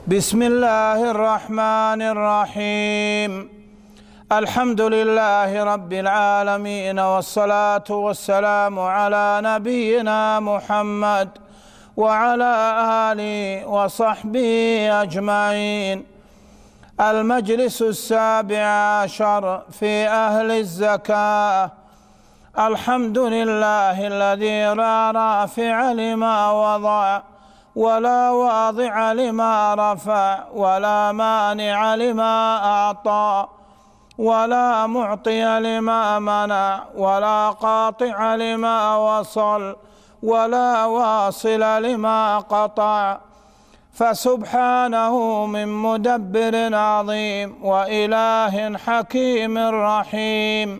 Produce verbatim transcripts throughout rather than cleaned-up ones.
بسم الله الرحمن الرحيم. الحمد لله رب العالمين، والصلاة والسلام على نبينا محمد وعلى آله وصحبه أجمعين. المجلس السابع عشر في أهل الزكاة. الحمد لله الذي لا رافع لما وضع ولا واضع لما رفع ولا مانع لما أعطى ولا معطي لما منع ولا قاطع لما وصل ولا واصل لما قطع، فسبحانه من مدبر عظيم وإله حكيم رحيم.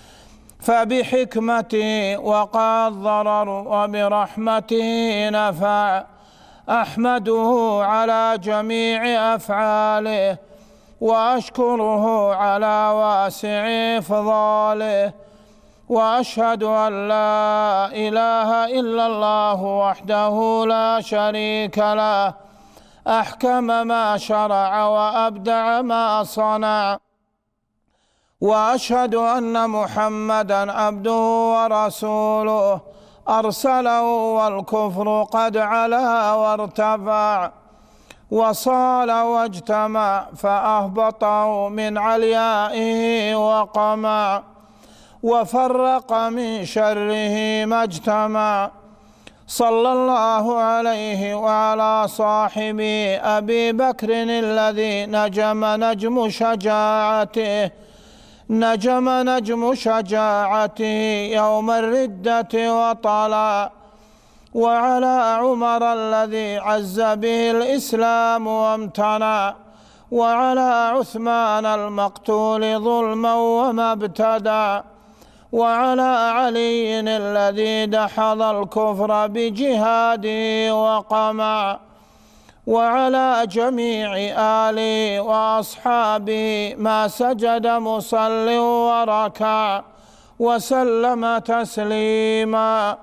فبحكمته وقع الضرر وبرحمته نفع. أحمده على جميع أفعاله وأشكره على واسع إفضاله، وأشهد أن لا إله إلا الله وحده لا شريك له، أحكم ما شرع وأبدع ما صنع. وأشهد أن محمدًا عبده ورسوله أرسله والكفر قد علا وارتفع، وصال واجتمع فأهبطه من عليائه وقمع، وفرق من شره ما اجتمع. صلى الله عليه وعلى صاحبه أبي بكر الذي نجم نجم شجاعته نجم نجم شجاعته يوم الردة وطلع، وعلى عمر الذي عز به الإسلام وامتنع، وعلى عثمان المقتول ظلما وما ابتدع، وعلى علي الذي دحض الكفر بجهاده وقمع، وعلى جميع آله وأصحابه ما سجد مصل وركع وسلم تسليما.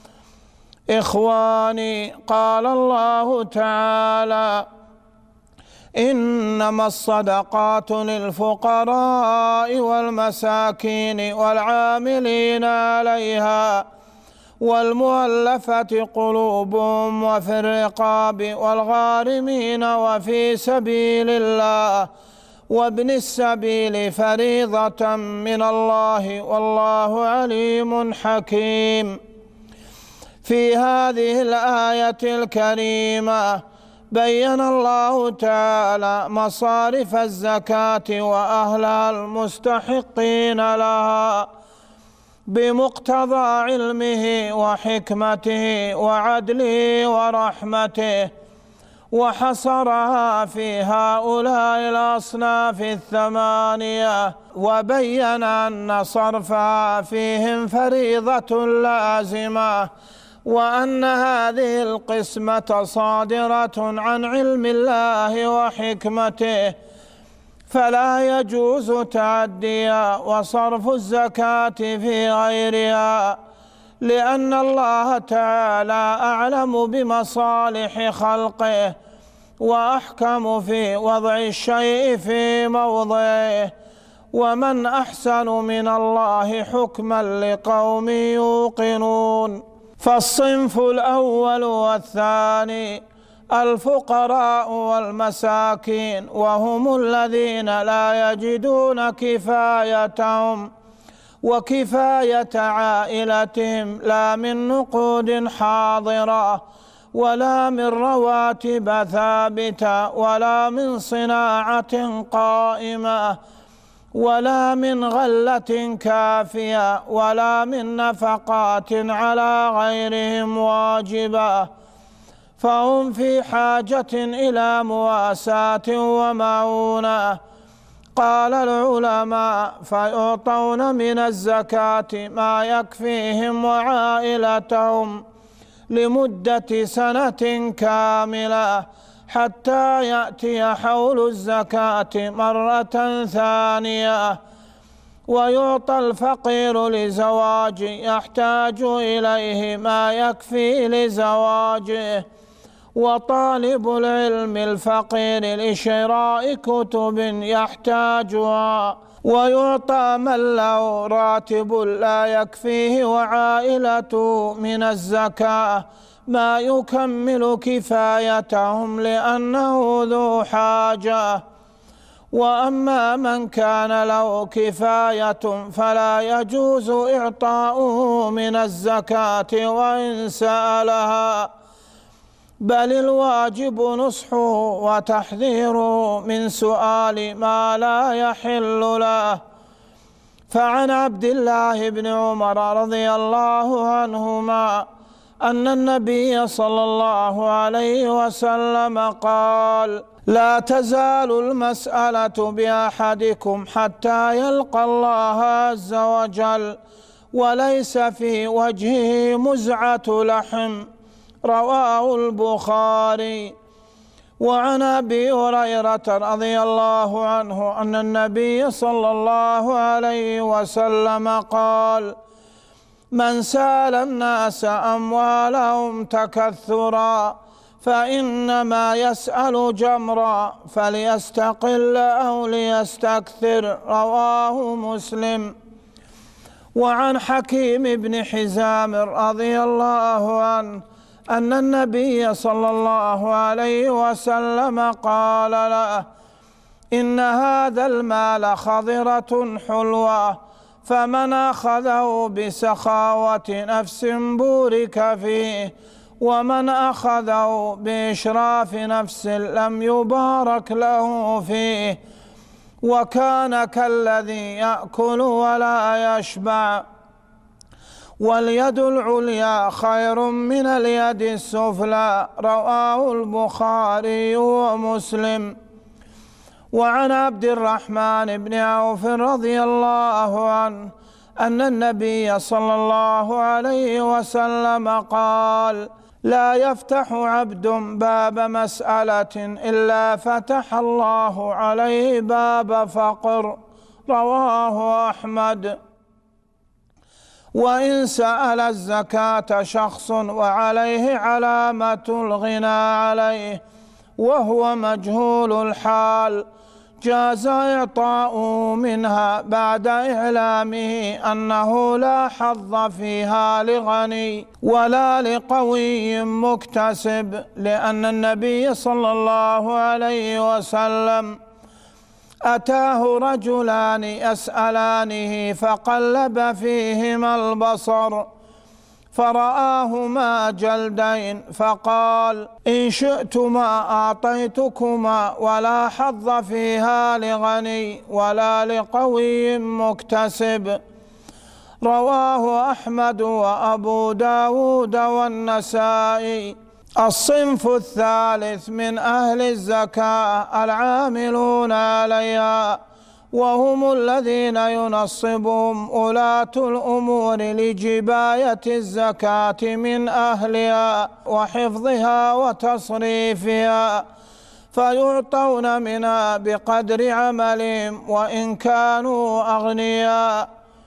إخواني، قال الله تعالى: إنما الصدقات للفقراء والمساكين والعاملين عليها والمؤلفة قلوبهم وفي الرقاب والغارمين وفي سبيل الله وابن السبيل فريضة من الله والله عليم حكيم. في هذه الآية الكريمة بين الله تعالى مصارف الزكاة وأهلها المستحقين لها بمقتضى علمه وحكمته وعدله ورحمته، وحصرها في هؤلاء الأصناف الثمانية، وبين أن صرفها فيهم فريضة لازمة، وأن هذه القسمة صادرة عن علم الله وحكمته، فلا يجوز تعديها وصرف الزكاة في غيرها، لأن الله تعالى أعلم بمصالح خلقه وأحكم في وضع الشيء في موضعه، ومن أحسن من الله حكما لقوم يوقنون. فالصنف الأول والثاني الفقراء والمساكين، وهم الذين لا يجدون كفايتهم وكفاية عائلتهم لا من نقود حاضرة ولا من رواتب ثابتة ولا من صناعة قائمة ولا من غلة كافية ولا من نفقات على غيرهم واجبة، فهم في حاجة إلى مواساة ومعونة. قال العلماء: فيعطون من الزكاة ما يكفيهم وعائلتهم لمدة سنة كاملة حتى يأتي حول الزكاة مرة ثانية. ويعطى الفقير لزواج يحتاج إليه ما يكفي لزواجه، وطالب العلم الفقير لشراء كتب يحتاجها، ويعطى من له راتب لا يكفيه وعائلته من الزكاة ما يكمل كفايتهم لأنه ذو حاجة. وأما من كان له كفاية فلا يجوز إعطاؤه من الزكاة وإن سألها، بل الواجب نصحه وتحذيره من سؤال ما لا يحل له. فعن عبد الله بن عمر رضي الله عنهما أن النبي صلى الله عليه وسلم قال: لا تزال المسألة بأحدكم حتى يلقى الله عز وجل وليس في وجهه مزعة لحم. رواه البخاري. وعن أبي هريرة رضي الله عنه أن النبي صلى الله عليه وسلم قال: من سأل الناس أموالهم تكثرا فإنما يسأل جمرا فليستقل أو ليستكثر. رواه مسلم. وعن حكيم بن حزام رضي الله عنه أن النبي صلى الله عليه وسلم قال له: إن هذا المال خضرة حلوة، فمن أخذه بسخاوة نفس بورك فيه، ومن أخذه بإشراف نفس لم يبارك له فيه، وكان كالذي يأكل ولا يشبع. واليد العليا خير من اليد السفلى. رواه البخاري ومسلم. وعن عبد الرحمن بن عوف رضي الله عنه أن النبي صلى الله عليه وسلم قال: لا يفتح عبد باب مسألة إلا فتح الله عليه باب فقر. رواه أحمد. وإن سأل الزكاة شخص وعليه علامة الغنى عليه وهو مجهول الحال جاز إعطاؤه منها بعد إعلامه أنه لا حظ فيها لغني ولا لقوي مكتسب، لأن النبي صلى الله عليه وسلم أتاه رجلان يسألانه فقلب فيهما البصر فرآهما جلدين فقال: إن شئتما أعطيتكما ولا حظ فيها لغني ولا لقوي مكتسب. رواه أحمد وأبو داود والنسائي. الصنف الثالث من أهل الزكاة العاملون عليها، وهم الذين ينصبهم ولاة الأمور لجباية الزكاة من أهلها وحفظها وتصريفها، فيعطون منها بقدر عملهم وإن كانوا أغنياء.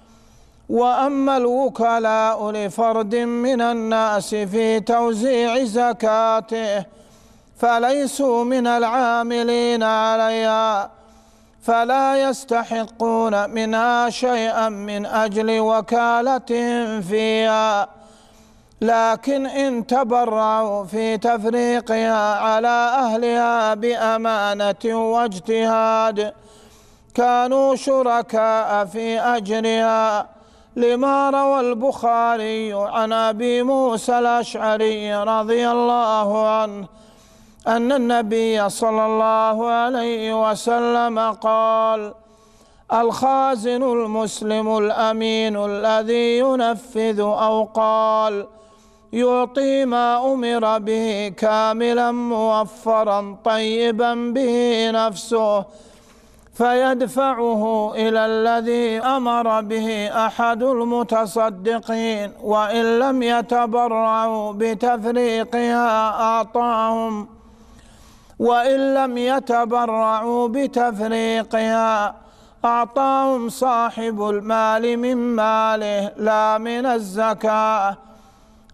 وأما الوكلاء لفرد من الناس في توزيع زكاته فليسوا من العاملين عليها، فلا يستحقون منها شيئا من أجل وكالتهم فيها، لكن إن تبرعوا في تفريقها على أهلها بأمانة واجتهاد كانوا شركاء في أجرها، لما روى البخاري عن أبي موسى الأشعري رضي الله عنه أن النبي صلى الله عليه وسلم قال: الخازن المسلم الأمين الذي ينفذ، أو قال يعطي ما أمر به كاملا موفرا طيبا به نفسه، فيدفعه إلى الذي أمر به أحد المتصدقين، وإن لم يتبرعوا بتفريقها أعطاهم وإن لم يتبرعوا بتفريقها أعطاهم صاحب المال من ماله لا من الزكاة.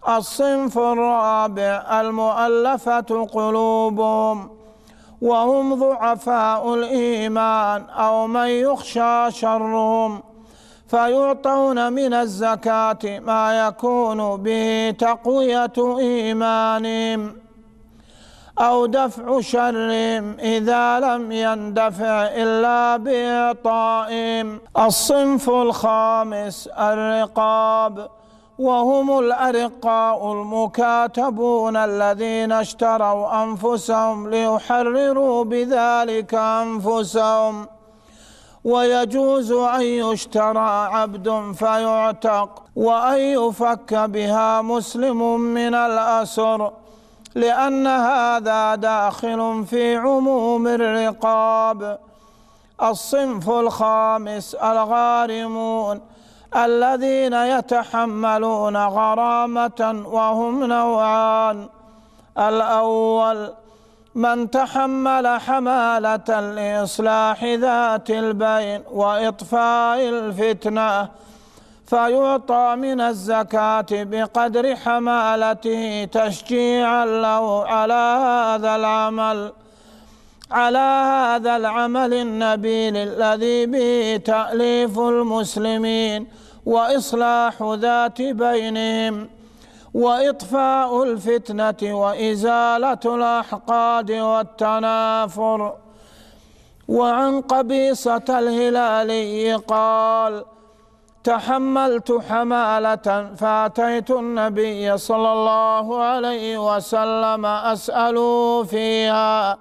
الصنف الرابع المؤلفة قلوبهم، وهم ضعفاء الإيمان أو من يخشى شرهم، فيعطون من الزكاة ما يكون به تقوية إيمانهم أو دفع شرهم إذا لم يندفع إلا بإعطائهم. الصنف الخامس الرقاب، وهم الأرقاء المكاتبون الذين اشتروا أنفسهم ليحرروا بذلك أنفسهم، ويجوز أن يشترى عبد فيعتق وأن يفك بها مسلم من الأسر، لأن هذا داخل في عموم الرقاب. الصنف الخامس الغارمون الذين يتحملون غرامة، وهم نوعان: الأول من تحمل حمالة لإصلاح ذات البين وإطفاء الفتنة، فيعطى من الزكاة بقدر حمالته تشجيعا له على هذا العمل على هذا العمل النبيل الذي به تأليف المسلمين وإصلاح ذات بينهم وإطفاء الفتنة وإزالة الأحقاد والتنافر. وعن قبيصة الهلالي قال: تحملت حمالة فأتيت النبي صلى الله عليه وسلم أسأله فيها،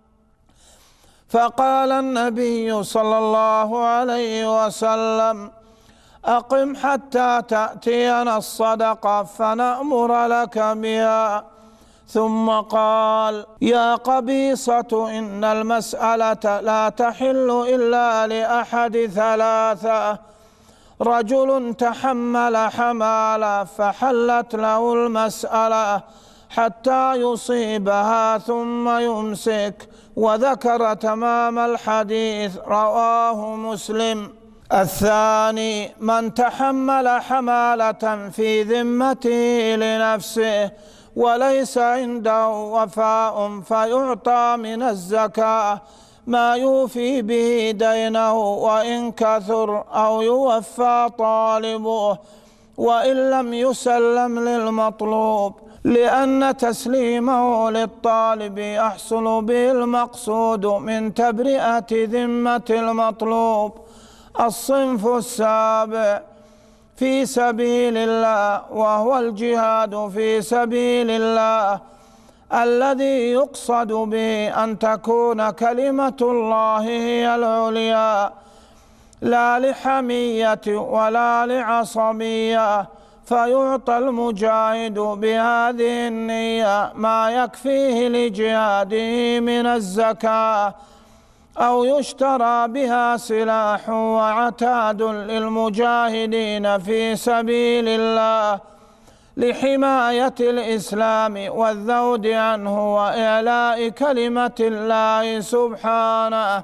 فقال النبي صلى الله عليه وسلم: أقم حتى تأتينا الصدقة فنأمر لك بها. ثم قال: يا قبيصة، إن المسألة لا تحل إلا لأحد ثلاثة: رجل تحمل حمالة فحلت له المسألة حتى يصيبها ثم يمسك، وذكر تمام الحديث، رواه مسلم. الثاني من تحمل حمالة في ذمته لنفسه وليس عنده وفاء، فيعطى من الزكاة ما يوفي به دينه وإن كثر، أو يوفى طالبه وإن لم يسلم للمطلوب، لأن تسليمه للطالب يحصل به المقصود من تبرئة ذمة المطلوب. الصنف السابع في سبيل الله، وهو الجهاد في سبيل الله الذي يقصد به أن تكون كلمة الله هي العليا، لا لحمية ولا لعصبية، فيعطى المجاهد بهذه النية ما يكفيه لجهاده من الزكاة، أو يشترى بها سلاح وعتاد للمجاهدين في سبيل الله لحماية الإسلام والذود عنه وإعلاء كلمة الله سبحانه.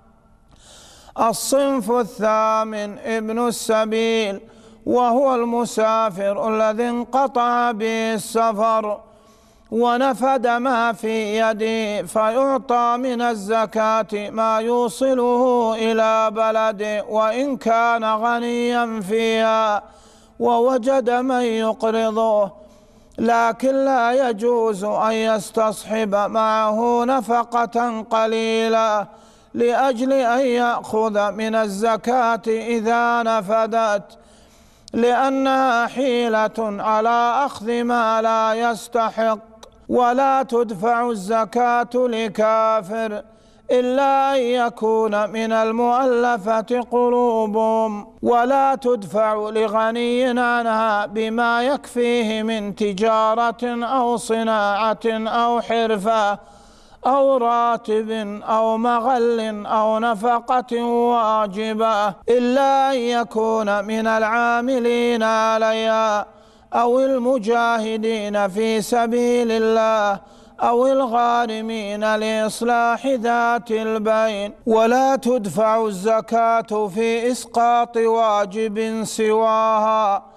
الصنف الثامن ابن السبيل، وهو المسافر الذي انقطع به السفر ونفد ما في يده، فيعطى من الزكاة ما يوصله إلى بلده وإن كان غنيا فيها ووجد من يقرضه، لكن لا يجوز أن يستصحب معه نفقة قليلة لأجل أن يأخذ من الزكاة إذا نفدت، لأنها حيلة على أخذ ما لا يستحق. ولا تدفع الزكاة لكافر إلا أن يكون من المؤلفة قلوبهم، ولا تدفع لغني عنها بما يكفيه من تجارة أو صناعة أو حرفة أو راتب أو مغل أو نفقة واجبة، إلا أن يكون من العاملين عليها أو المجاهدين في سبيل الله أو الغارمين لإصلاح ذات البين. ولا تدفع الزكاة في إسقاط واجب سواها،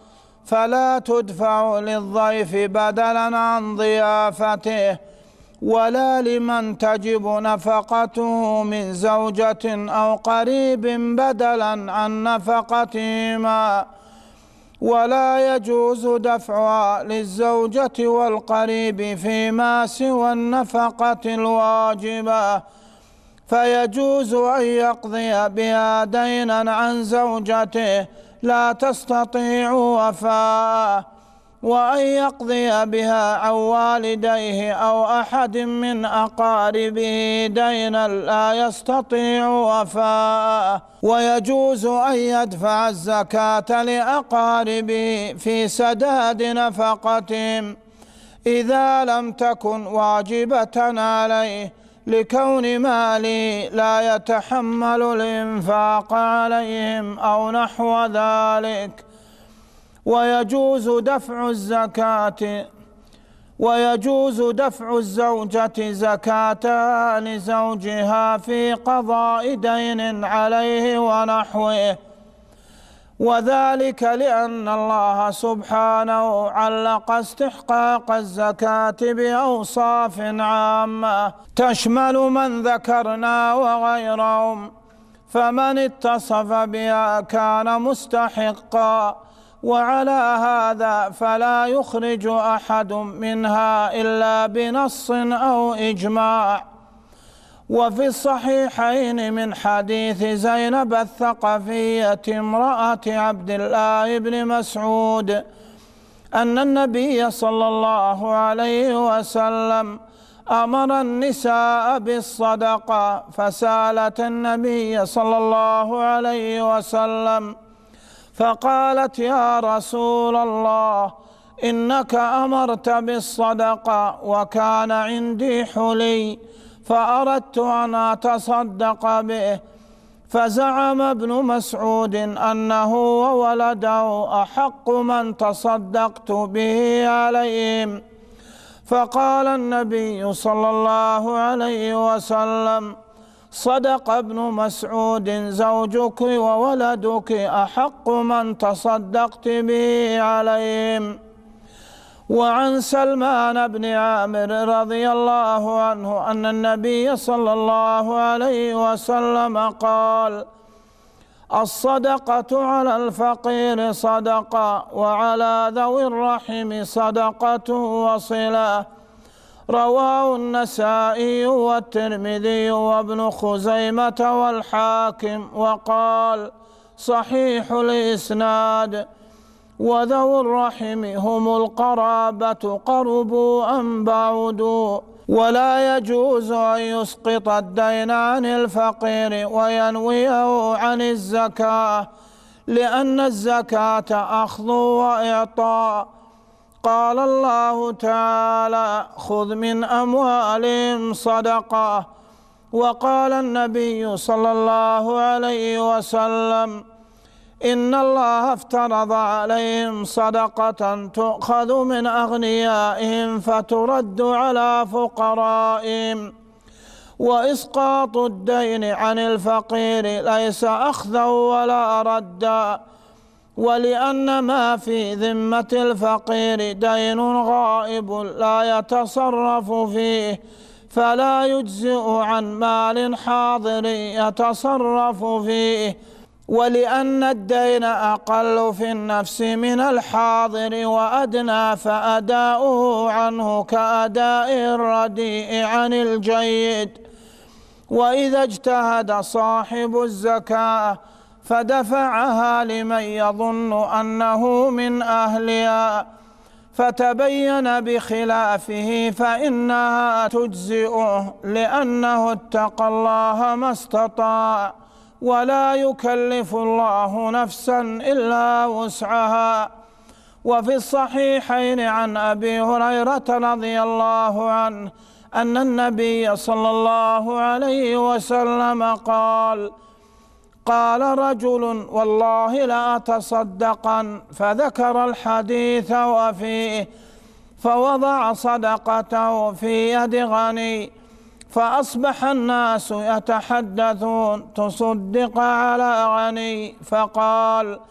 فلا تدفع للضيف بدلا عن ضيافته، ولا لمن تجب نفقته من زوجة أو قريب بدلا عن نفقتهما، ولا يجوز دفعها للزوجة والقريب فيما سوى النفقة الواجبة، فيجوز أن يقضي بها دينا عن زوجته لا تستطيع وفاءه، وأن يقضي بها عن والديه أو أحد من أقاربه دينا لا يستطيع وفاءه، ويجوز أن يدفع الزكاة لأقاربه في سداد نفقتهم إذا لم تكن واجبة عليه، لكون مالي لا يتحمل الإنفاق عليهم أو نحو ذلك. ويجوز دفع الزكاة ويجوز دفع الزوجة زكاتها لزوجها في قضاء دين عليه ونحوه، وذلك لأن الله سبحانه علق استحقاق الزكاة بأوصاف عامة تشمل من ذكرنا وغيرهم، فمن اتصف بها كان مستحقا، وعلى هذا فلا يخرج أحد منها إلا بنص أو إجماع. وفي الصحيحين من حديث زينب الثقفية امرأة عبد الله بن مسعود أن النبي صلى الله عليه وسلم أمر النساء بالصدقة، فسألت النبي صلى الله عليه وسلم فقالت: يا رسول الله، إنك أمرت بالصدقة وكان عندي حلي فأردت أن أتصدق به، فزعم ابن مسعود أنه وولده أحق من تصدقت به عليهم، فقال النبي صلى الله عليه وسلم: صدق ابن مسعود، زوجك وولدك أحق من تصدقت به عليهم. وعن سلمان بن عامر رضي الله عنه أن النبي صلى الله عليه وسلم قال: الصدقة على الفقير صدقة، وعلى ذوي الرحم صدقة وصلة. رواه النسائي والترمذي وابن خزيمة والحاكم، وقال: صحيح الإسناد. وذو الرحم هم القرابة قربوا أم بعدوا، ولا يجوز أن يسقط الدين عن الفقير وينويه عن الزكاة، لأن الزكاة أخذ وإعطاء. قال الله تعالى: خذ من أموالهم صدقة. وقال النبي صلى الله عليه وسلم: إن الله افترض عليهم صدقة تؤخذ من أغنيائهم فترد على فقرائهم. وإسقاط الدين عن الفقير ليس أخذا ولا ردا، ولأن ما في ذمة الفقير دين غائب لا يتصرف فيه، فلا يجزئ عن مال حاضر يتصرف فيه، ولأن الدين أقل في النفس من الحاضر وأدنى، فأداؤه عنه كأداء الرديء عن الجيد. وإذا اجتهد صاحب الزكاة فدفعها لمن يظن أنه من أهلها فتبين بخلافه فإنها تجزئه، لأنه اتقى الله ما استطاع، ولا يكلف الله نفسا إلا وسعها. وفي الصحيحين عن أبي هريرة رضي الله عنه أن النبي صلى الله عليه وسلم قال: قال رجل: والله لأتصدقن، فذكر الحديث وفيه، فوضع صدقته في يد غني، فأصبح الناس يتحدثون: تصدق على غني، فقال: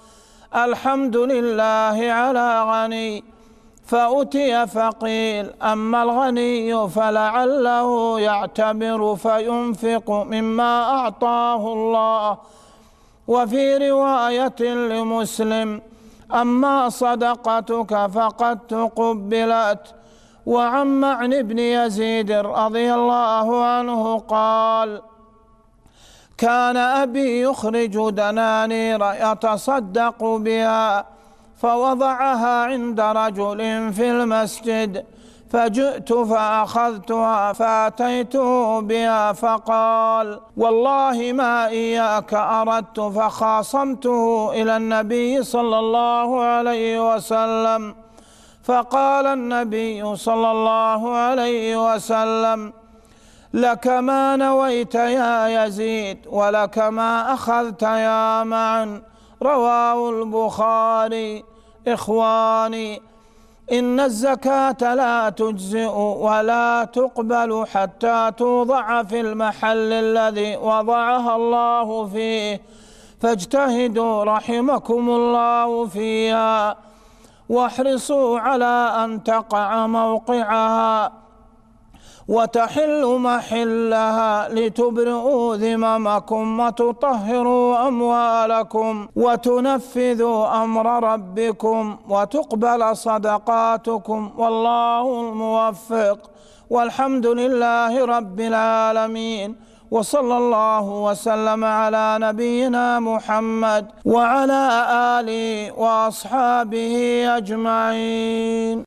الحمد لله على غني. فأتي فقيل أما الغني فلعله يعتبر فينفق مما أعطاه الله. وفي رواية لمسلم أما صدقتك فقد تقبلت. وعن معن بن يزيد رضي الله عنه قال كان أبي يخرج دنانير يتصدق بها فوضعها عند رجل في المسجد، فجئت فأخذتها فأتيته بها فقال والله ما إياك أردت، فخاصمته إلى النبي صلى الله عليه وسلم، فقال النبي صلى الله عليه وسلم لك ما نويت يا يزيد ولك ما أخذت يا معن. رواه البخاري. إخواني، إن الزكاة لا تجزئ ولا تقبل حتى توضع في المحل الذي وضعها الله فيه، فاجتهدوا رحمكم الله فيها، واحرصوا على أن تقع موقعها وتحل محلها لتبرئوا ذممكم وتطهروا أموالكم وتنفذوا أمر ربكم وتقبل صدقاتكم، والله الموفق. والحمد لله رب العالمين، وصلى الله وسلم على نبينا محمد وعلى آله وأصحابه أجمعين.